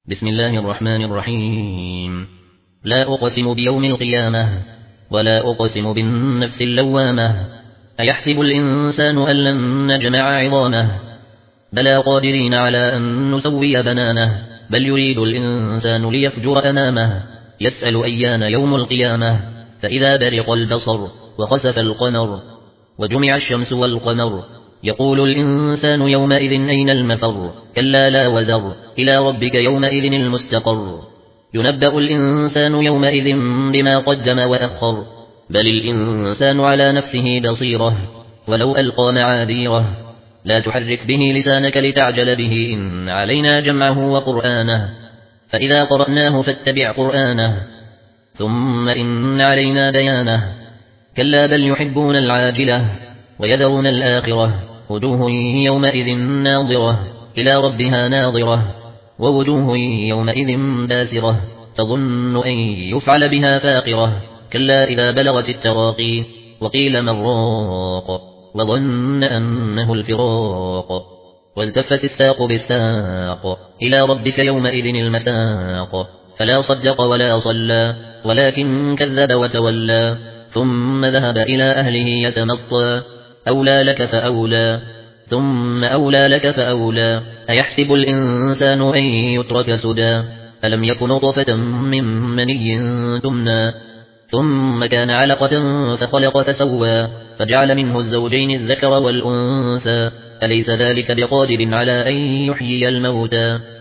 بسم الله الرحمن الرحيم. لا أقسم بيوم القيامة ولا أقسم بالنفس اللوامة. أيحسب الإنسان أن لن نجمع عظامه بلى قادرين على أن نسوي بنانه بل يريد الإنسان ليفجر أمامه يسأل أيان يوم القيامة فإذا برق البصر وخسف القمر وجمع الشمس والقمر يقول الإنسان يومئذ أين المفر كلا لا وزر إلى ربك يومئذ المستقر ينبأ الإنسان يومئذ بما قدم وأخر بل الإنسان على نفسه بصيرة ولو ألقى معاذيره لا تحرك به لسانك لتعجل به إن علينا جمعه وقرآنه فإذا قرأناه فاتبع قرآنه ثم إن علينا بيانه كلا بل يحبون العاجلة ويذرون الآخرة وجوه يومئذ ناظرة إلى ربها ناظرة ووجوه يومئذ باسرة تظن أن يفعل بها فاقرة كلا إذا بلغت التراقي وقيل من راق وظن أنه الفراق والتفت الساق بالساق إلى ربك يومئذ المساق فلا صدق ولا صلى ولكن كذب وتولى ثم ذهب إلى أهله يتمطى أولى لك فأولى ثم أولى لك فأولى أيحسب الإنسان أن يترك سدى ألم يكن طفة من مني تمنى ثم كان علقة فخلق فسوى فجعل منه الزوجين الذكر والأنثى أليس ذلك بقادر على أن يحيي الموتى